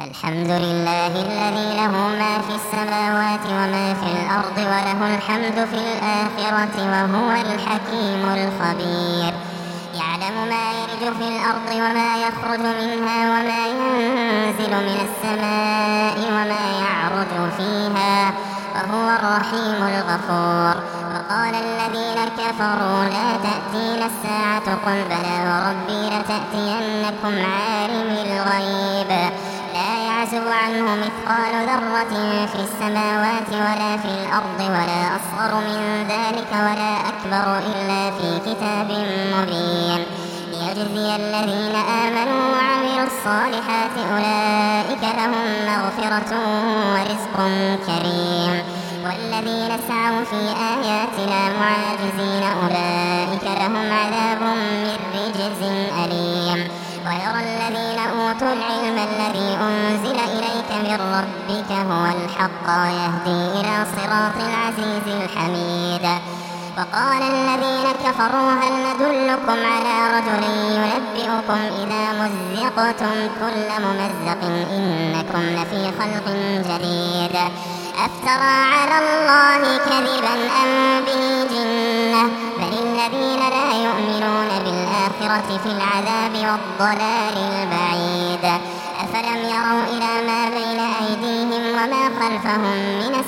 الحمد لله الذي له ما في السماوات وما في الأرض وله الحمد في الآخرة وهو الحكيم الخبير. يعلم ما يلج في الأرض وما يخرج منها وما ينزل من السماء وما يعرج فيها وهو الرحيم الغفور. وقال الذين كفروا لا تأتينا الساعة قل بلى وربي لتأتينكم عالم الغيب لا يعزب عنه مثقال ذرة في السماوات ولا في الأرض ولا أصغر من ذلك ولا أكبر إلا في كتاب مبين ليجزي الذين آمنوا وعملوا الصالحات أولئك لهم مغفرة ورزق كريم. والذين سعوا في آياتنا معاجزين أولئك لهم عذاب من رجز أليم. ويرى الذين أوتوا العلم الذي أنزل إليك من ربك هو الحق ويهدي إلى صراط العزيز الحميد. وقال الذين كفروا هل ندلكم على رجل ينبئكم إذا مزقتم كل ممزق إنكم لفي خلق جديد أفترى على الله كذبا أم به جنة بل الذين لا يؤمنون بالآخرة في العذاب والضلال البعيد. أفلم يروا إلى ما بين أيديهم وما خلفهم من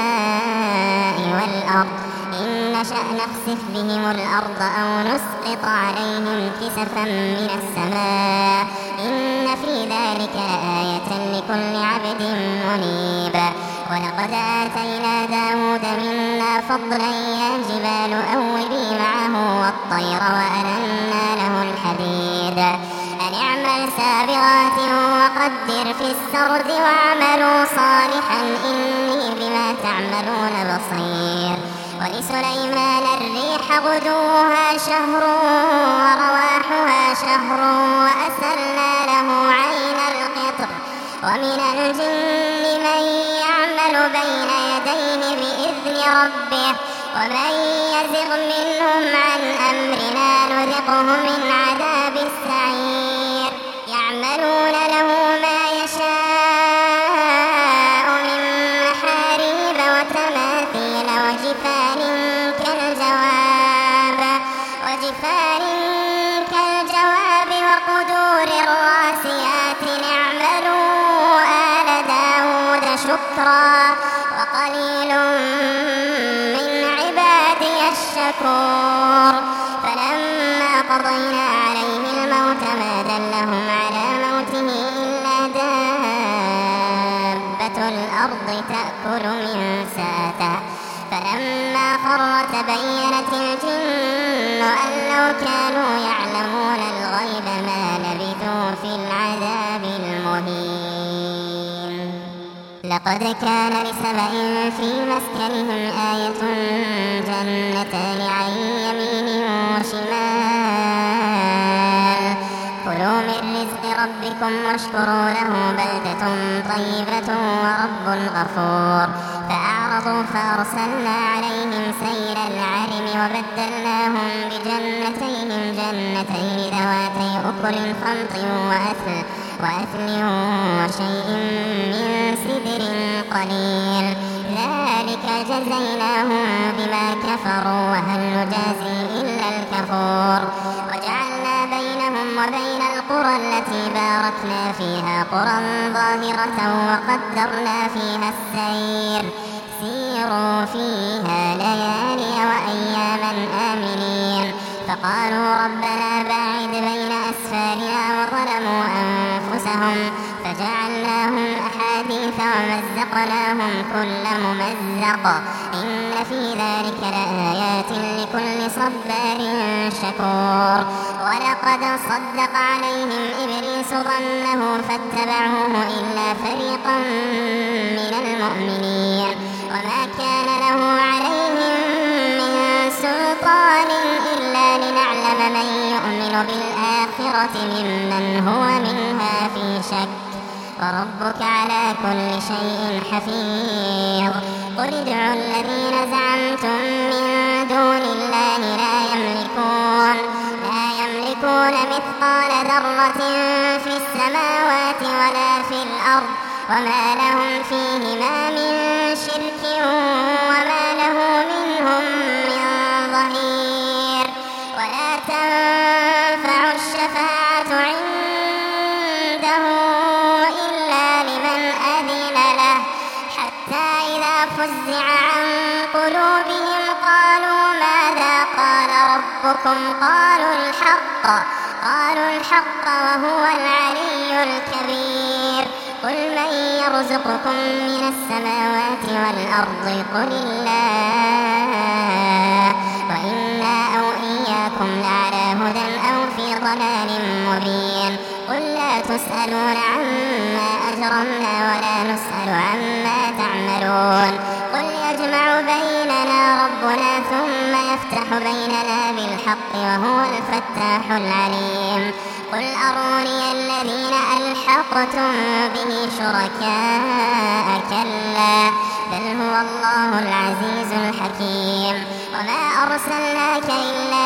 السماء والأرض إن نشأ نخسف بهم الأرض أو نسقط عليهم كسفا من السماء إن في ذلك لآية لكل عبد منيب. ولقد آتينا داود منا فضلا يا جبال أوبي معه والطير وألنا له الحديد أن اعمل سابغات وقدر في السرد واعملوا صالحا إني بما تعملون بصير. ولسليمان الريح غدوها شهر ورواحها شهر وأسلنا له عين القطر ومن الجن من يعمل بين يديه بإذن ربه ومن يزغ منهم عن أمرنا نذقه من عذاب السعير. يعملون له ما يشاء من محاريب وتماثيل وجفان كالجواب وقدور الراسيات اعملوا آل داود شكرا وقليل من عبادي الشكور. فلما قضينا عليه الموت ما دلهم على موته إلا دابة الأرض تأكل من ساته فلما خر تبينت الجن أن لو كانوا يعلمون الغيب ما لبثوا في العذاب المهين. لقد كان لسبإ في مسكنهم آية جنتان عن يمين وشمال كلوا من رزق ربكم واشكروا له بلدة طيبة ورب غفور. فأعرضوا فأرسلنا عليهم سيل العرم وبدلناهم بجنتين ذواتي أكل خمط وأثل وشيء من سدر قليل ذلك جزيناهم بما كفروا وهل نجازي إلا الكفور. وجعلنا بينهم وبين القرى التي باركنا فيها قرى ظاهرة وقدرنا فيها السير سيروا فيها ليالي وأياما آمنين. فقالوا ربنا باعد بين أسفارنا وظلموا أنفسهم فجعلناهم أحاديث ومزقناهم كل ممزق إن في ذلك لآيات لكل صبار شكور. ولقد صدق عليهم إبليس ظنه فاتبعوه إلا فريقا من المؤمنين وما كان له عليهم من سلطان إلا لنعلم من يؤمن بالآخرة ممن هو منها في شك وربك على كل شيء حفيظ. قل ادعوا الذين زعمتم من دون الله لا يملكون مثقال ذرة ذرة في السماوات ولا في الأرض وما لهم فيهما من شرك وما له منهم من ظهير. ولا تنفع الشفاعة عنده إلا لمن أذن له حتى إذا فزع عن قلوبهم قالوا ماذا قال ربكم قالوا الحق وهو العلي الكبير. قل من يرزقكم من السماوات والأرض قل الله وإنا أو إياكم لعلى هدى أو في ضلال مبين. قل لا تسألون عما أجرمنا ولا نسأل عما تعملون. قل يجمع بيننا ربنا ثم يفتح بيننا بالحق وهو الفتاح العليم. قل أروني الذين ألحقتم به شركاء كلا بل هو الله العزيز الحكيم. وما أرسلناك إلا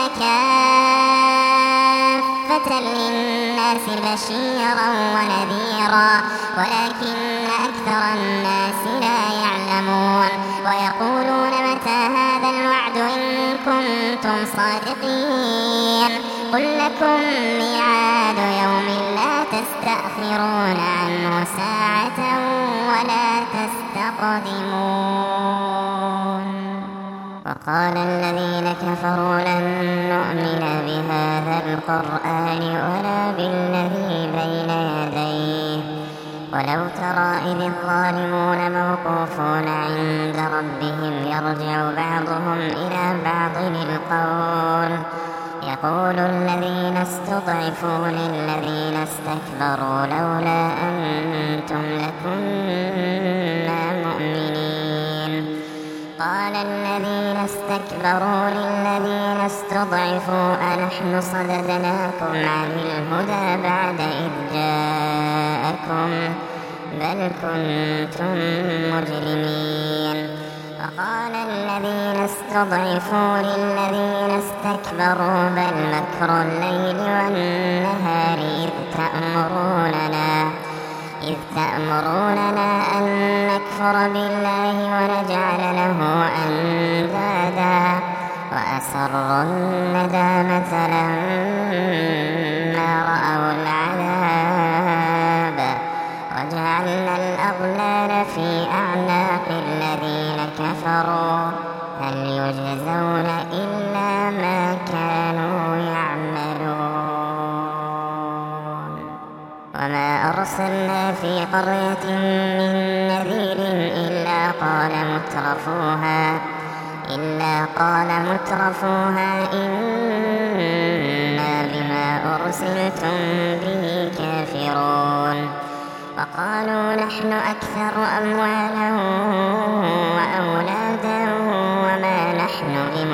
كافة للناس بشيرا ونذيرا ولكن أكثر الناس لا يعلمون. ويقولون متى هذا الوعد إن كنتم صادقين. قل لكم ميعاد يوم لا تستأخرون عنه ساعة ولا تستقدمون. وقال الذين كفروا لن نؤمن بهذا القرآن ولا بالذي بين يديه ولو ترى إذ الظالمون موقوفون عند ربهم يرجع بعضهم إلى بعض القول يقول الذين استضعفوا للذين استكبروا لولا أنتم لكنا مؤمنين. قال الذين استكبروا للذين استضعفوا أنحن صددناكم عن الهدى بعد إذ جاءكم بل كنتم مجرمين. وقال الذين استضعفوا للذين استكبروا بل مكر الليل والنهار إذ تأمروننا أن نكفر بالله ونجعل له أندادا وأسروا الندامة لما رأوا العذاب وجعلنا الأغلال في أعناق الذين كفروا هل يجزون إلا ما كانوا يعملون. وما أرسلنا في قرية من نذير إلا قال مترفوها إنا بما أرسلتم به كافرون. وقالوا نحن أكثر أموالا وأولادا وما نحن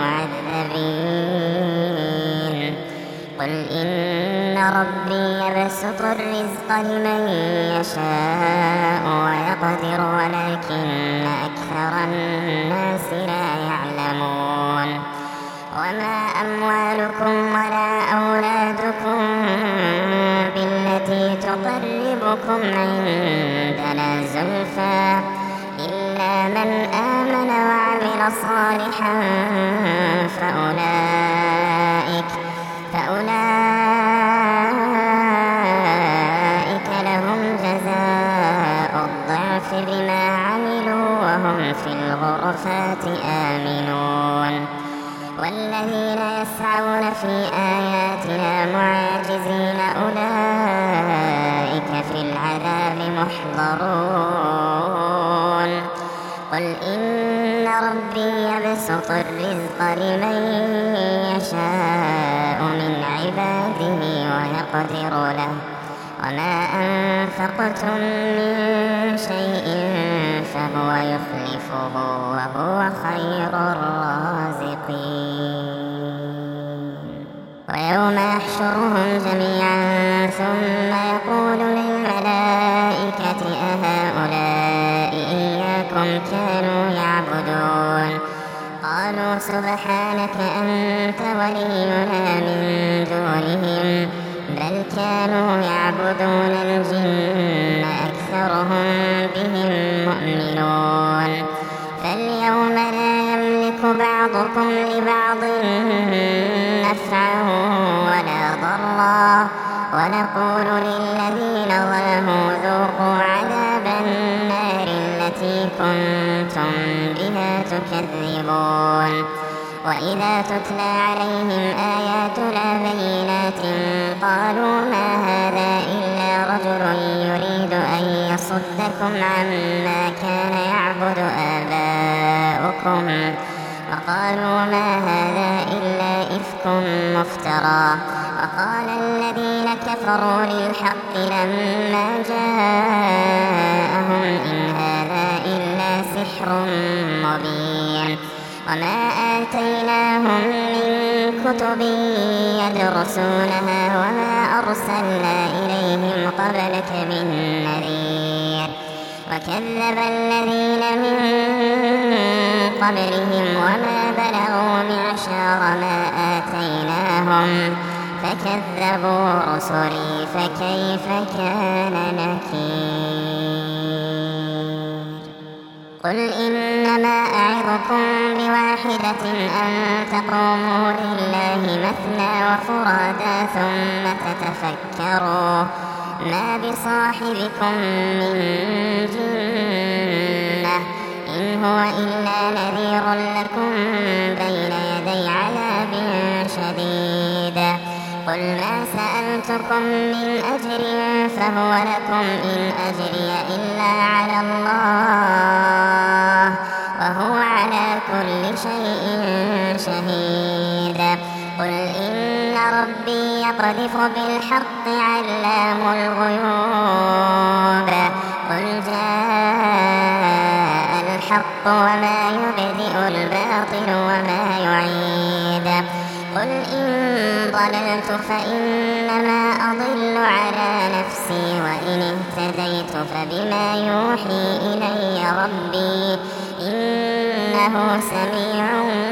بمعذبين. قل إن ربي يبسط الرزق لمن يشاء ويقدر ولكن أكثر الناس لا يعلمون. وما أموالكم ولا أولادكم بالتي تقربكم عندنا زلفى إلا من آمن وعمل صالحا فأولئك لهم جزاء الضعف بما عملوا وهم في الغرفات آمنون. والذين يسعون في آياتنا معاجزين أولئك في العذاب محضرون. قل إن ربي يبسط الرزق لمن يشاء من عباده ويقدر له وما أنفقتم من شيء فهو يخلفه وهو خير الرازقين. ويوم يحشرهم جميعا ثم يقول للملائكة أهؤلاء إياكم كانوا يعبدون قالوا سبحانك أنت ولينا من دونهم بل بل كانوا يعبدون الجن أكثرهم بهم مؤمنون فاليوم لا يملك بعضكم لبعض نفعا ولا ضرا ونقول للذين ظلموا ذوقوا عذاب النار التي كنتم بها تكذبون وإذا تتلى عليهم آياتنا بينات قالوا ما هذا إلا رجل يريد أن يصدكم عما كان يعبد آباؤكم وقالوا ما هذا إلا إفك مفترى وقال الذين كفروا للحق لما جاءهم إن هذا إلا سحر مبين وما آتيناهم من كتب يدرسونها وما أرسلنا إليهم قبلك من نذير وكذب الذين من قبلهم وما بلغوا معشار ما آتيناهم فكذبوا رسلي فكيف كان نكير قل إنما أعظكم بواحدة أن تقوموا لله مثنى وفرادا ثم تتفكروا ما بصاحبكم من جنة إن هو إلا نذير لكم بين يدي عذاب شديد قل ما سألتكم من أجر فهو لكم إن أجري إلا على الله وهو على كل شيء شهيد قل إن ربي يقذف بالحق علام الغيوب قل جاء الحق وما يبدئ الباطل وما يعيد قل إن ضللت فإنما أضل على نفسي وإن اهتديت فبما يوحي إلي ربي إنه سميع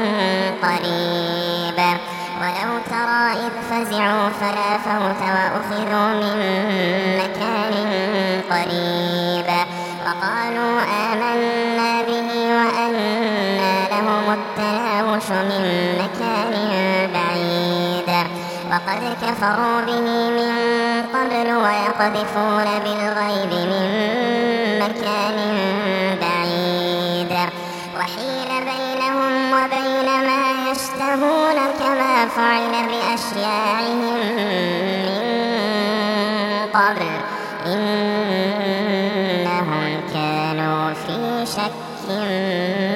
قريب ولو ترى إذ فزعوا فلا فوت وأخذوا من مكان قريب وقالوا آمنا به وأنى لهم التناوش من مكان بعيد وقد كفروا به من قبل ويقذفون بالغيب من مكان بعيد وحيل بينهم وبين ما يشتهون كما فعل بأشياعهم من قبل إنهم كانوا في شك